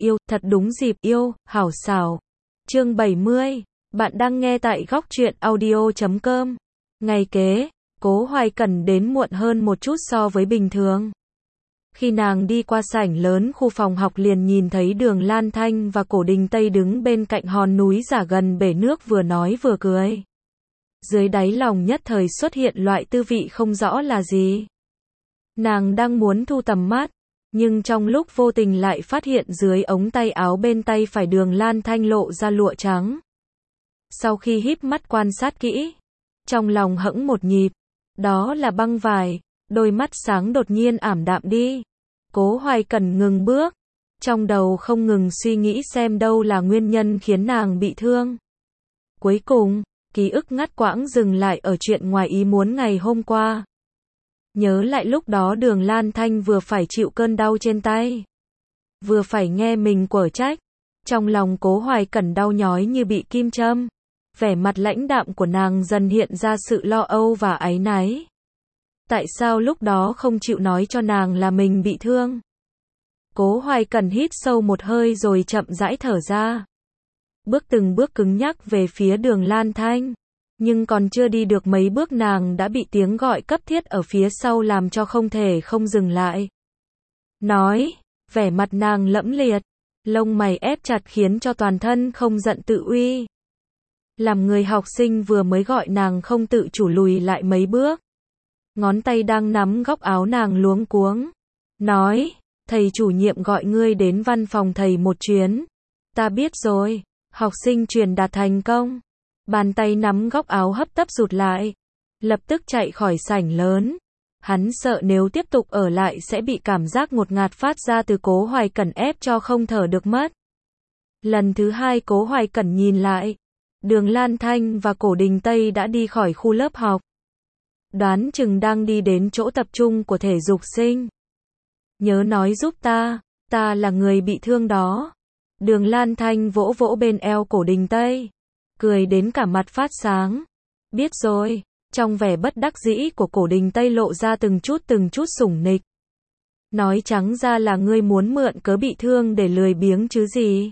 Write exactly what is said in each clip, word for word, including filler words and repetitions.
yêu, thật đúng dịp yêu, hảo xảo. Chương bảy mươi, bạn đang nghe tại góc truyện audio chấm com. Ngày kế, Cố Hoài Cẩn đến muộn hơn một chút so với bình thường. Khi nàng đi qua sảnh lớn khu phòng học liền nhìn thấy Đường Lan Thanh và Cổ Đình Tây đứng bên cạnh hòn núi giả gần bể nước vừa nói vừa cười. Dưới đáy lòng nhất thời xuất hiện loại tư vị không rõ là gì. Nàng đang muốn thu tầm mắt, nhưng trong lúc vô tình lại phát hiện dưới ống tay áo bên tay phải Đường Lan Thanh lộ ra lụa trắng. Sau khi híp mắt quan sát kỹ, trong lòng hững một nhịp, đó là băng vải, đôi mắt sáng đột nhiên ảm đạm đi. Cố Hoài Cẩn ngừng bước, trong đầu không ngừng suy nghĩ xem đâu là nguyên nhân khiến nàng bị thương. Cuối cùng, ký ức ngắt quãng dừng lại ở chuyện ngoài ý muốn ngày hôm qua. Nhớ lại lúc đó Đường Lan Thanh vừa phải chịu cơn đau trên tay, vừa phải nghe mình quở trách, trong lòng Cố Hoài Cẩn đau nhói như bị kim châm. Vẻ mặt lãnh đạm của nàng dần hiện ra sự lo âu và áy náy. Tại sao lúc đó không chịu nói cho nàng là mình bị thương? Cố Hoài Cẩn hít sâu một hơi rồi chậm rãi thở ra. Bước từng bước cứng nhắc về phía Đường Lan Thanh. Nhưng còn chưa đi được mấy bước nàng đã bị tiếng gọi cấp thiết ở phía sau làm cho không thể không dừng lại. Nói, vẻ mặt nàng lẫm liệt, lông mày ép chặt khiến cho toàn thân không giận tự uy. Làm người học sinh vừa mới gọi nàng không tự chủ lùi lại mấy bước. Ngón tay đang nắm góc áo nàng luống cuống. Nói, thầy chủ nhiệm gọi ngươi đến văn phòng thầy một chuyến. Ta biết rồi, học sinh truyền đạt thành công. Bàn tay nắm góc áo hấp tấp rụt lại. Lập tức chạy khỏi sảnh lớn. Hắn sợ nếu tiếp tục ở lại sẽ bị cảm giác ngột ngạt phát ra từ Cố Hoài Cẩn ép cho không thở được mất. Lần thứ hai Cố Hoài Cẩn nhìn lại. Đường Lan Thanh và Cổ Đình Tây đã đi khỏi khu lớp học. Đoán chừng đang đi đến chỗ tập trung của thể dục sinh. Nhớ nói giúp ta, ta là người bị thương đó. Đường Lan Thanh vỗ vỗ bên eo Cổ Đình Tây, cười đến cả mặt phát sáng. Biết rồi, trong vẻ bất đắc dĩ của Cổ Đình Tây lộ ra từng chút từng chút sủng nịch. Nói trắng ra là ngươi muốn mượn cớ bị thương để lười biếng chứ gì.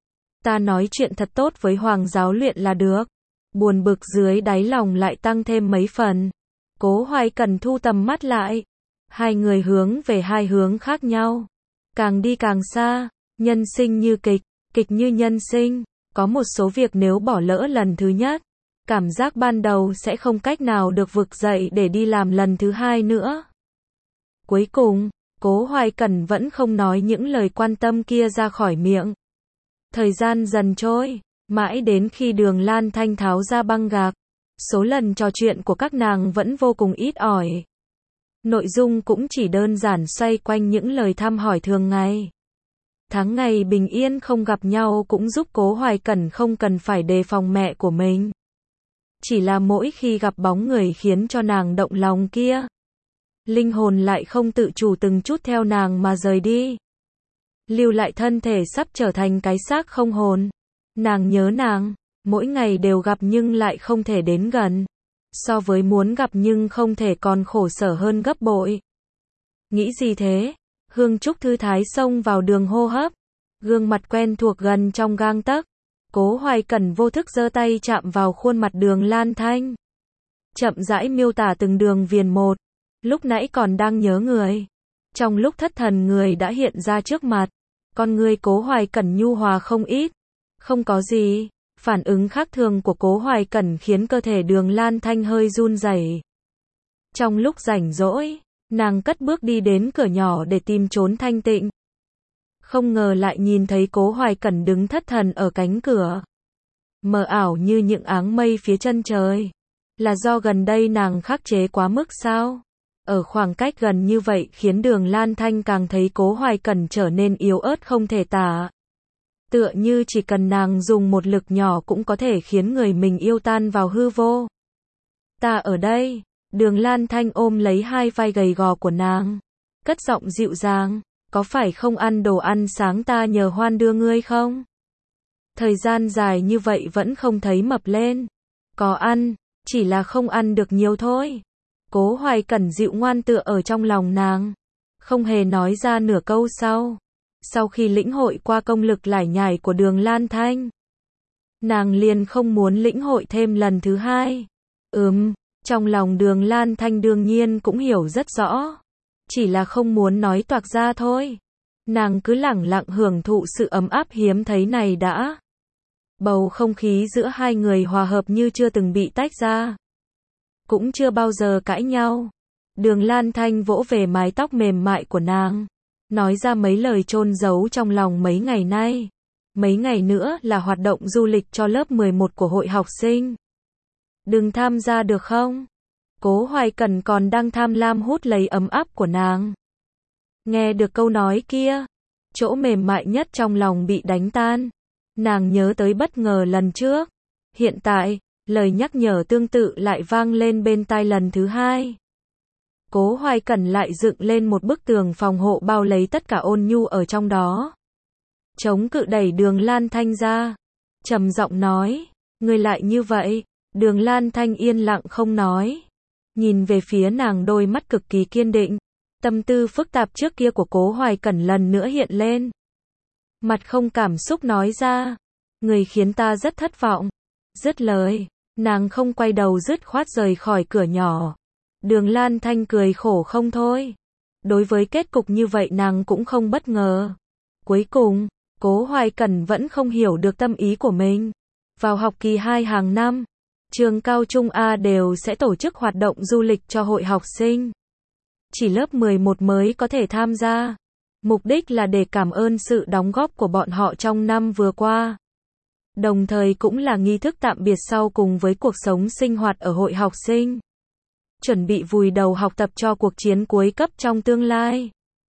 Ta nói chuyện thật tốt với Hoàng giáo luyện là được. Buồn bực dưới đáy lòng lại tăng thêm mấy phần. Cố Hoài Cẩn thu tầm mắt lại. Hai người hướng về hai hướng khác nhau. Càng đi càng xa. Nhân sinh như kịch, kịch như nhân sinh. Có một số việc nếu bỏ lỡ lần thứ nhất, cảm giác ban đầu sẽ không cách nào được vực dậy để đi làm lần thứ hai nữa. Cuối cùng, Cố Hoài Cẩn vẫn không nói những lời quan tâm kia ra khỏi miệng. Thời gian dần trôi, mãi đến khi Đường Lan Thanh tháo ra băng gạc, số lần trò chuyện của các nàng vẫn vô cùng ít ỏi. Nội dung cũng chỉ đơn giản xoay quanh những lời thăm hỏi thường ngày. Tháng ngày bình yên không gặp nhau cũng giúp Cố Hoài Cẩn không cần phải đề phòng mẹ của mình. Chỉ là mỗi khi gặp bóng người khiến cho nàng động lòng kia, linh hồn lại không tự chủ từng chút theo nàng mà rời đi. Lưu lại thân thể sắp trở thành cái xác không hồn. Nàng nhớ nàng, mỗi ngày đều gặp nhưng lại không thể đến gần. So với muốn gặp nhưng không thể còn khổ sở hơn gấp bội. Nghĩ gì thế? Hương Trúc thư thái xông vào đường hô hấp. Gương mặt quen thuộc gần trong gang tấc. Cố Hoài Cẩn vô thức giơ tay chạm vào khuôn mặt Đường Lan Thanh. Chậm rãi miêu tả từng đường viền một. Lúc nãy còn đang nhớ người. Trong lúc thất thần người đã hiện ra trước mặt. Con người Cố Hoài Cẩn nhu hòa không ít. Không có gì. Phản ứng khác thường của Cố Hoài Cẩn khiến cơ thể Đường Lan Thanh hơi run rẩy. Trong lúc rảnh rỗi, nàng cất bước đi đến cửa nhỏ để tìm trốn thanh tịnh. Không ngờ lại nhìn thấy Cố Hoài Cẩn đứng thất thần ở cánh cửa. Mờ ảo như những áng mây phía chân trời. Là do gần đây nàng khắc chế quá mức sao? Ở khoảng cách gần như vậy khiến Đường Lan Thanh càng thấy Cố Hoài Cẩn trở nên yếu ớt không thể tả. Tựa như chỉ cần nàng dùng một lực nhỏ cũng có thể khiến người mình yêu tan vào hư vô. Ta ở đây. Đường Lan Thanh ôm lấy hai vai gầy gò của nàng. Cất giọng dịu dàng. Có phải không ăn đồ ăn sáng ta nhờ Hoan đưa ngươi không? Thời gian dài như vậy vẫn không thấy mập lên. Có ăn, chỉ là không ăn được nhiều thôi. Cố Hoài Cẩn dịu ngoan tựa ở trong lòng nàng. Không hề nói ra nửa câu sau. sau khi lĩnh hội qua công lực lải nhải của Đường Lan Thanh, nàng liền không muốn lĩnh hội thêm lần thứ hai. Ừm, trong lòng Đường Lan Thanh đương nhiên cũng hiểu rất rõ, chỉ là không muốn nói toạc ra thôi. Nàng cứ lẳng lặng hưởng thụ sự ấm áp hiếm thấy này đã. Bầu không khí giữa hai người hòa hợp như chưa từng bị tách ra, cũng chưa bao giờ cãi nhau. Đường Lan Thanh vỗ về mái tóc mềm mại của nàng, nói ra mấy lời chôn giấu trong lòng mấy ngày nay. Mấy ngày nữa là hoạt động du lịch cho lớp mười một của hội học sinh. Đừng tham gia được không? Cố Hoài Cẩn còn đang tham lam hút lấy ấm áp của nàng. Nghe được câu nói kia, chỗ mềm mại nhất trong lòng bị đánh tan. Nàng nhớ tới bất ngờ lần trước. Hiện tại, lời nhắc nhở tương tự lại vang lên bên tai lần thứ hai. Cố Hoài Cẩn lại dựng lên một bức tường phòng hộ bao lấy tất cả ôn nhu ở trong đó. Chống cự đẩy Đường Lan Thanh ra, trầm giọng nói, ngươi lại như vậy. Đường Lan Thanh yên lặng không nói, nhìn về phía nàng, đôi mắt cực kỳ kiên định. Tâm tư phức tạp trước kia của Cố Hoài Cẩn lần nữa hiện lên. Mặt không cảm xúc nói ra, người khiến ta rất thất vọng. Dứt lời, nàng không quay đầu dứt khoát rời khỏi cửa nhỏ. Đường Lan Thanh cười khổ không thôi. Đối với kết cục như vậy nàng cũng không bất ngờ. Cuối cùng, Cố Hoài Cẩn vẫn không hiểu được tâm ý của mình. Vào học kỳ hai hàng năm, trường cao trung A đều sẽ tổ chức hoạt động du lịch cho hội học sinh. Chỉ lớp mười một mới có thể tham gia. Mục đích là để cảm ơn sự đóng góp của bọn họ trong năm vừa qua. Đồng thời cũng là nghi thức tạm biệt sau cùng với cuộc sống sinh hoạt ở hội học sinh. Chuẩn bị vùi đầu học tập cho cuộc chiến cuối cấp trong tương lai.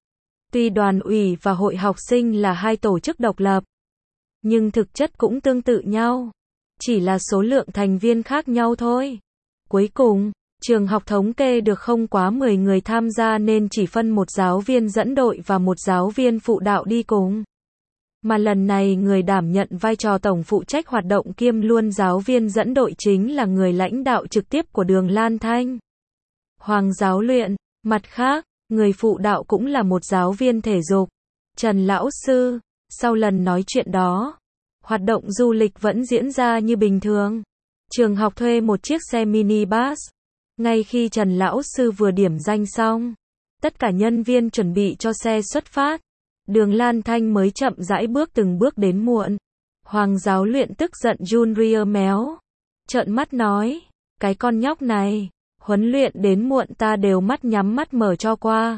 Tuy đoàn ủy và hội học sinh là hai tổ chức độc lập, nhưng thực chất cũng tương tự nhau. Chỉ là số lượng thành viên khác nhau thôi. Cuối cùng, trường học thống kê được không quá mười người tham gia nên chỉ phân một giáo viên dẫn đội và một giáo viên phụ đạo đi cùng. Mà lần này người đảm nhận vai trò tổng phụ trách hoạt động kiêm luôn giáo viên dẫn đội chính là người lãnh đạo trực tiếp của Đường Lan Thanh, Hoàng giáo luyện. Mặt khác, người phụ đạo cũng là một giáo viên thể dục, Trần lão sư. Sau lần nói chuyện đó, hoạt động du lịch vẫn diễn ra như bình thường. Trường học thuê một chiếc xe mini bus. Ngay khi Trần lão sư vừa điểm danh xong, tất cả nhân viên chuẩn bị cho xe xuất phát. Đường Lan Thanh mới chậm rãi bước từng bước đến muộn. Hoàng giáo luyện tức giận run ria méo, trợn mắt nói, cái con nhóc này, huấn luyện đến muộn ta đều mắt nhắm mắt mở cho qua.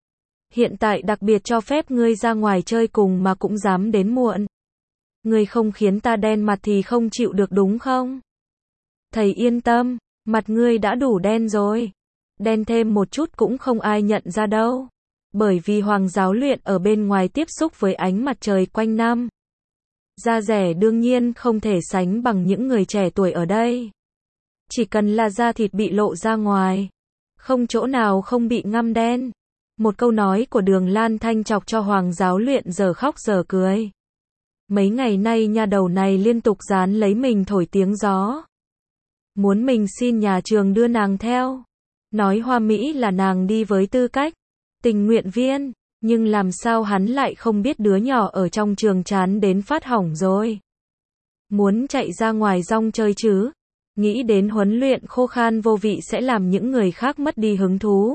Hiện tại đặc biệt cho phép ngươi ra ngoài chơi cùng mà cũng dám đến muộn. Ngươi không khiến ta đen mặt thì không chịu được đúng không? Thầy yên tâm, mặt ngươi đã đủ đen rồi. Đen thêm một chút cũng không ai nhận ra đâu. Bởi vì Hoàng giáo luyện ở bên ngoài tiếp xúc với ánh mặt trời quanh năm. Da rẻ đương nhiên không thể sánh bằng những người trẻ tuổi ở đây. Chỉ cần là da thịt bị lộ ra ngoài, không chỗ nào không bị ngăm đen. Một câu nói của Đường Lan Thanh chọc cho Hoàng giáo luyện giờ khóc giờ cười. Mấy ngày nay nha đầu này liên tục dán lấy mình thổi tiếng gió. Muốn mình xin nhà trường đưa nàng theo. Nói hoa mỹ là nàng đi với tư cách tình nguyện viên, nhưng làm sao hắn lại không biết đứa nhỏ ở trong trường chán đến phát hỏng rồi. Muốn chạy ra ngoài rong chơi chứ. Nghĩ đến huấn luyện khô khan vô vị sẽ làm những người khác mất đi hứng thú.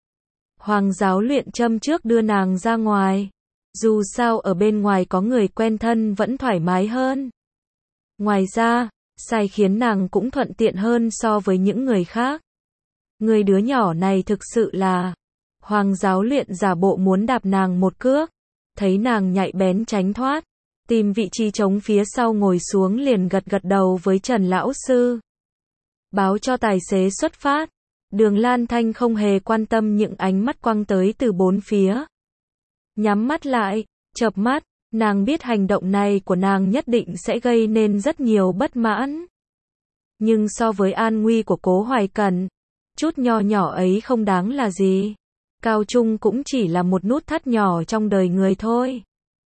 Hoàng giáo luyện châm trước đưa nàng ra ngoài. Dù sao ở bên ngoài có người quen thân vẫn thoải mái hơn. Ngoài ra, sai khiến nàng cũng thuận tiện hơn so với những người khác. Người đứa nhỏ này thực sự là... Hoàng giáo luyện giả bộ muốn đạp nàng một cước. Thấy nàng nhạy bén tránh thoát. Tìm vị trí trống phía sau ngồi xuống liền gật gật đầu với Trần lão sư. Báo cho tài xế xuất phát. Đường Lan Thanh không hề quan tâm những ánh mắt quăng tới từ bốn phía. Nhắm mắt lại, chợp mắt, nàng biết hành động này của nàng nhất định sẽ gây nên rất nhiều bất mãn. Nhưng so với an nguy của Cố Hoài Cẩn, chút nho nhỏ ấy không đáng là gì. Cao trung cũng chỉ là một nút thắt nhỏ trong đời người thôi.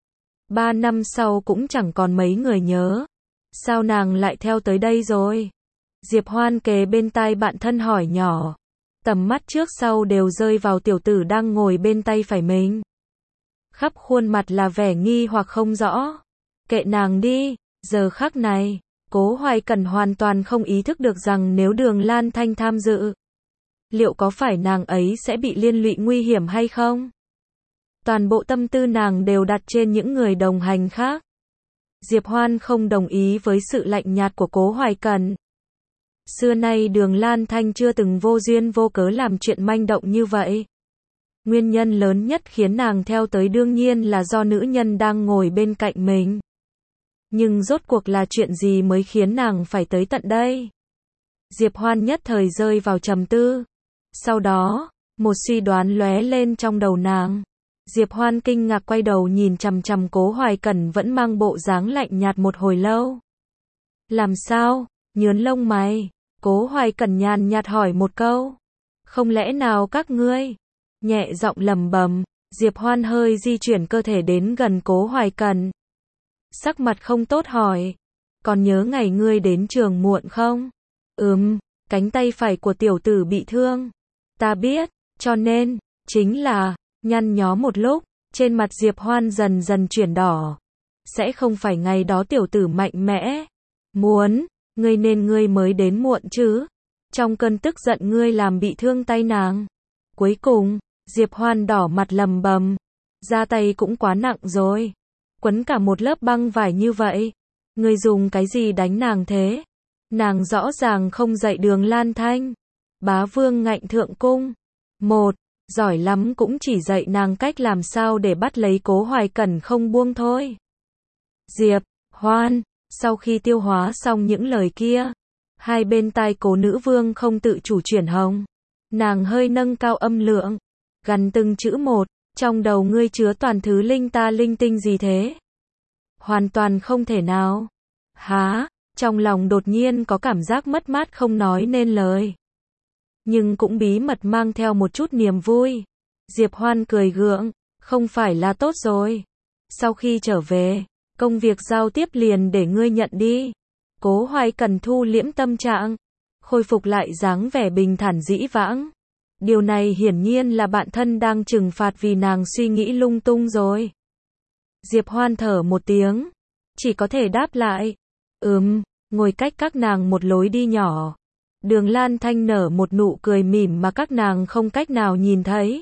Ba năm sau cũng chẳng còn mấy người nhớ. Sao nàng lại theo tới đây rồi? Diệp Hoan kề bên tai bạn thân hỏi nhỏ. Tầm mắt trước sau đều rơi vào tiểu tử đang ngồi bên tay phải mình. khắp khuôn mặt là vẻ nghi hoặc không rõ. Kệ nàng đi, giờ khắc này, Cố Hoài Cẩn hoàn toàn không ý thức được rằng nếu Đường Lan Thanh tham dự, liệu có phải nàng ấy sẽ bị liên lụy nguy hiểm hay không? Toàn bộ tâm tư nàng đều đặt trên những người đồng hành khác. Diệp Hoan không đồng ý với sự lạnh nhạt của Cố Hoài Cẩn. Xưa nay Đường Lan Thanh chưa từng vô duyên vô cớ làm chuyện manh động như vậy. Nguyên nhân lớn nhất khiến nàng theo tới đương nhiên là do nữ nhân đang ngồi bên cạnh mình. Nhưng rốt cuộc là chuyện gì mới khiến nàng phải tới tận đây? Diệp Hoan nhất thời rơi vào trầm tư. Sau đó, một suy đoán lóe lên trong đầu nàng. Diệp Hoan kinh ngạc quay đầu nhìn chằm chằm Cố Hoài Cẩn vẫn mang bộ dáng lạnh nhạt một hồi lâu. Làm sao? Nhớn lông mày. Cố Hoài Cẩn nhàn nhạt hỏi một câu. Không lẽ nào các ngươi? Nhẹ giọng lẩm bẩm. Diệp Hoan hơi di chuyển cơ thể đến gần Cố Hoài Cẩn. Sắc mặt không tốt hỏi. Còn nhớ ngày ngươi đến trường muộn không? Ừm, cánh tay phải của tiểu tử bị thương. Ta biết, cho nên, chính là, nhăn nhó một lúc, trên mặt Diệp Hoan dần dần chuyển đỏ. Sẽ không phải ngày đó tiểu tử mạnh mẽ. Muốn, ngươi nên ngươi mới đến muộn chứ. Trong cơn tức giận ngươi làm bị thương tay nàng. Cuối cùng, Diệp Hoan đỏ mặt lầm bầm. Ra tay cũng quá nặng rồi. Quấn cả một lớp băng vải như vậy. Ngươi dùng cái gì đánh nàng thế? Nàng rõ ràng không dạy Đường Lan Thanh. Bá Vương ngạnh thượng cung. Một, giỏi lắm cũng chỉ dạy nàng cách làm sao để bắt lấy Cố Hoài Cẩn không buông thôi. Diệp Hoan, sau khi tiêu hóa xong những lời kia, hai bên tai Cố nữ vương không tự chủ chuyển hồng. Nàng hơi nâng cao âm lượng, gằn từng chữ một, trong đầu ngươi chứa toàn thứ linh ta linh tinh gì thế? Hoàn toàn không thể nào. Há, trong lòng đột nhiên có cảm giác mất mát không nói nên lời. Nhưng cũng bí mật mang theo một chút niềm vui. Diệp Hoan cười gượng, không phải là tốt rồi. Sau khi trở về, công việc giao tiếp liền để ngươi nhận đi. Cố Hoài Cẩn thu liễm tâm trạng, khôi phục lại dáng vẻ bình thản dĩ vãng. Điều này hiển nhiên là bạn thân đang trừng phạt vì nàng suy nghĩ lung tung rồi. Diệp Hoan thở một tiếng, chỉ có thể đáp lại. Ừm, ngồi cách các nàng một lối đi nhỏ. Đường Lan Thanh nở một nụ cười mỉm mà các nàng không cách nào nhìn thấy.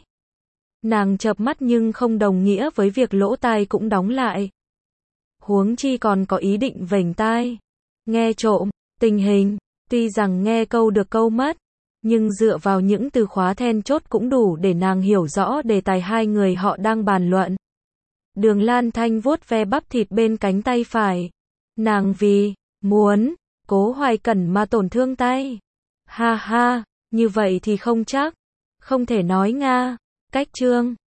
Nàng chợp mắt nhưng không đồng nghĩa với việc lỗ tai cũng đóng lại. Huống chi còn có ý định vểnh tai. Nghe trộm, tình hình, tuy rằng nghe câu được câu mất, nhưng dựa vào những từ khóa then chốt cũng đủ để nàng hiểu rõ đề tài hai người họ đang bàn luận. Đường Lan Thanh vuốt ve bắp thịt bên cánh tay phải. Nàng vì muốn Cố Hoài Cẩn mà tổn thương tay. Ha ha, như vậy thì không chắc. Không thể nói nga. Cách chương